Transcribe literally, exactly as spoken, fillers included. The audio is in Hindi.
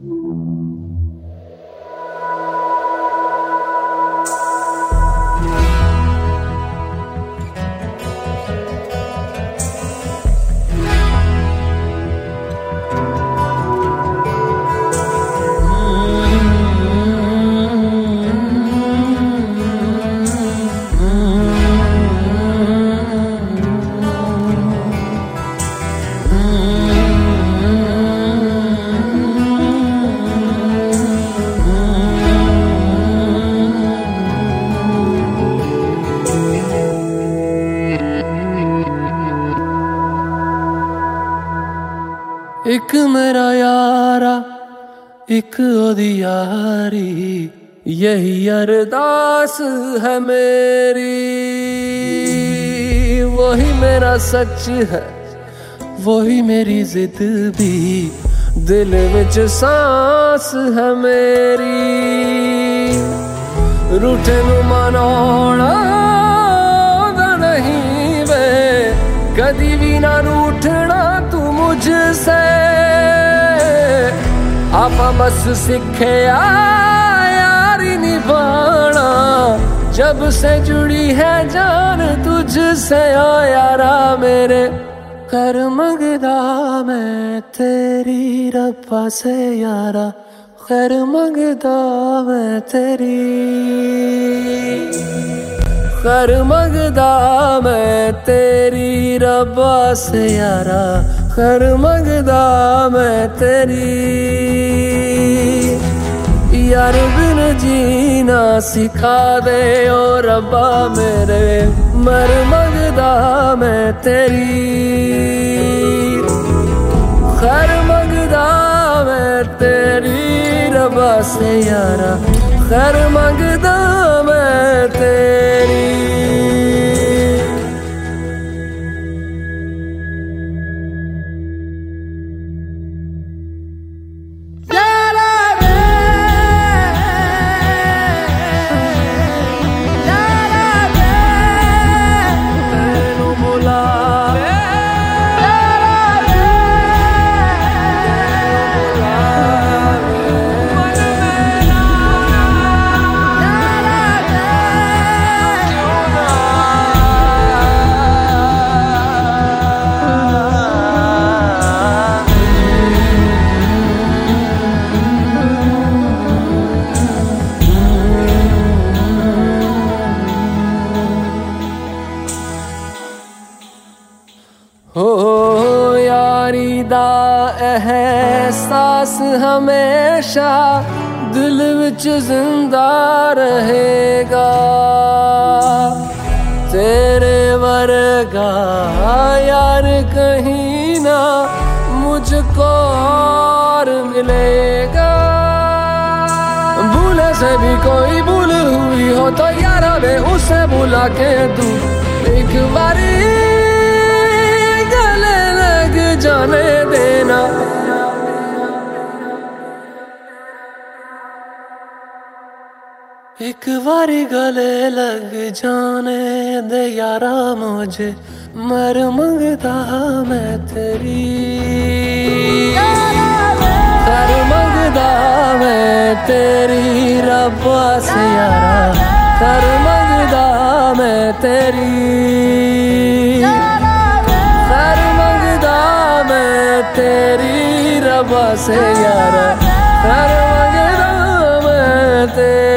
एक मेरा यारा एक ओदी यारी, यही अरदास है मेरी। वही मेरा सच है, वही मेरी जिद भी, दिल विच सांस है मेरी। रूठे नू मनाउणा नहीं वे, कदी भी ना रूठना तू मुझसे। आपा बस सीखे यारी निभाना, जब से जुड़ी है जान तुझसे। ओ यारा मेरे कर मंगदा मैं तेरी रब्बा से यारा, खैर मंगदा मैं तेरी। खैर मंगदा मैं तेरी रब्बा से यारा, खैर मंगदा मैं तेरी। यार बिन जीना सिखा दे ओ रब्बा मेरे, मर मंगदा मैं तेरी। खैर मंगदा मैं तेरी रब्बा से यारा, खैर मंगदा मैं तेरी। हो यारी दा एहसास हमेशा दिल विच जिंदा रहेगा। तेरे वर्गा यार कहीं ना मुझको और मिलेगा। भूले से भी कोई भूल हुई हो तो यारा वे उसे बुला के तू एक बारी जाने देना। एक बारी गले लग जाने दे यारा मुझे, मर मंगदा मैं तेरी। कर मंगदा मैं तेरी रब्बा से यारा, कर मंगदा मैं तेरी। तेरी रब्बा से यारा, कर मंगदा मैं तेरी।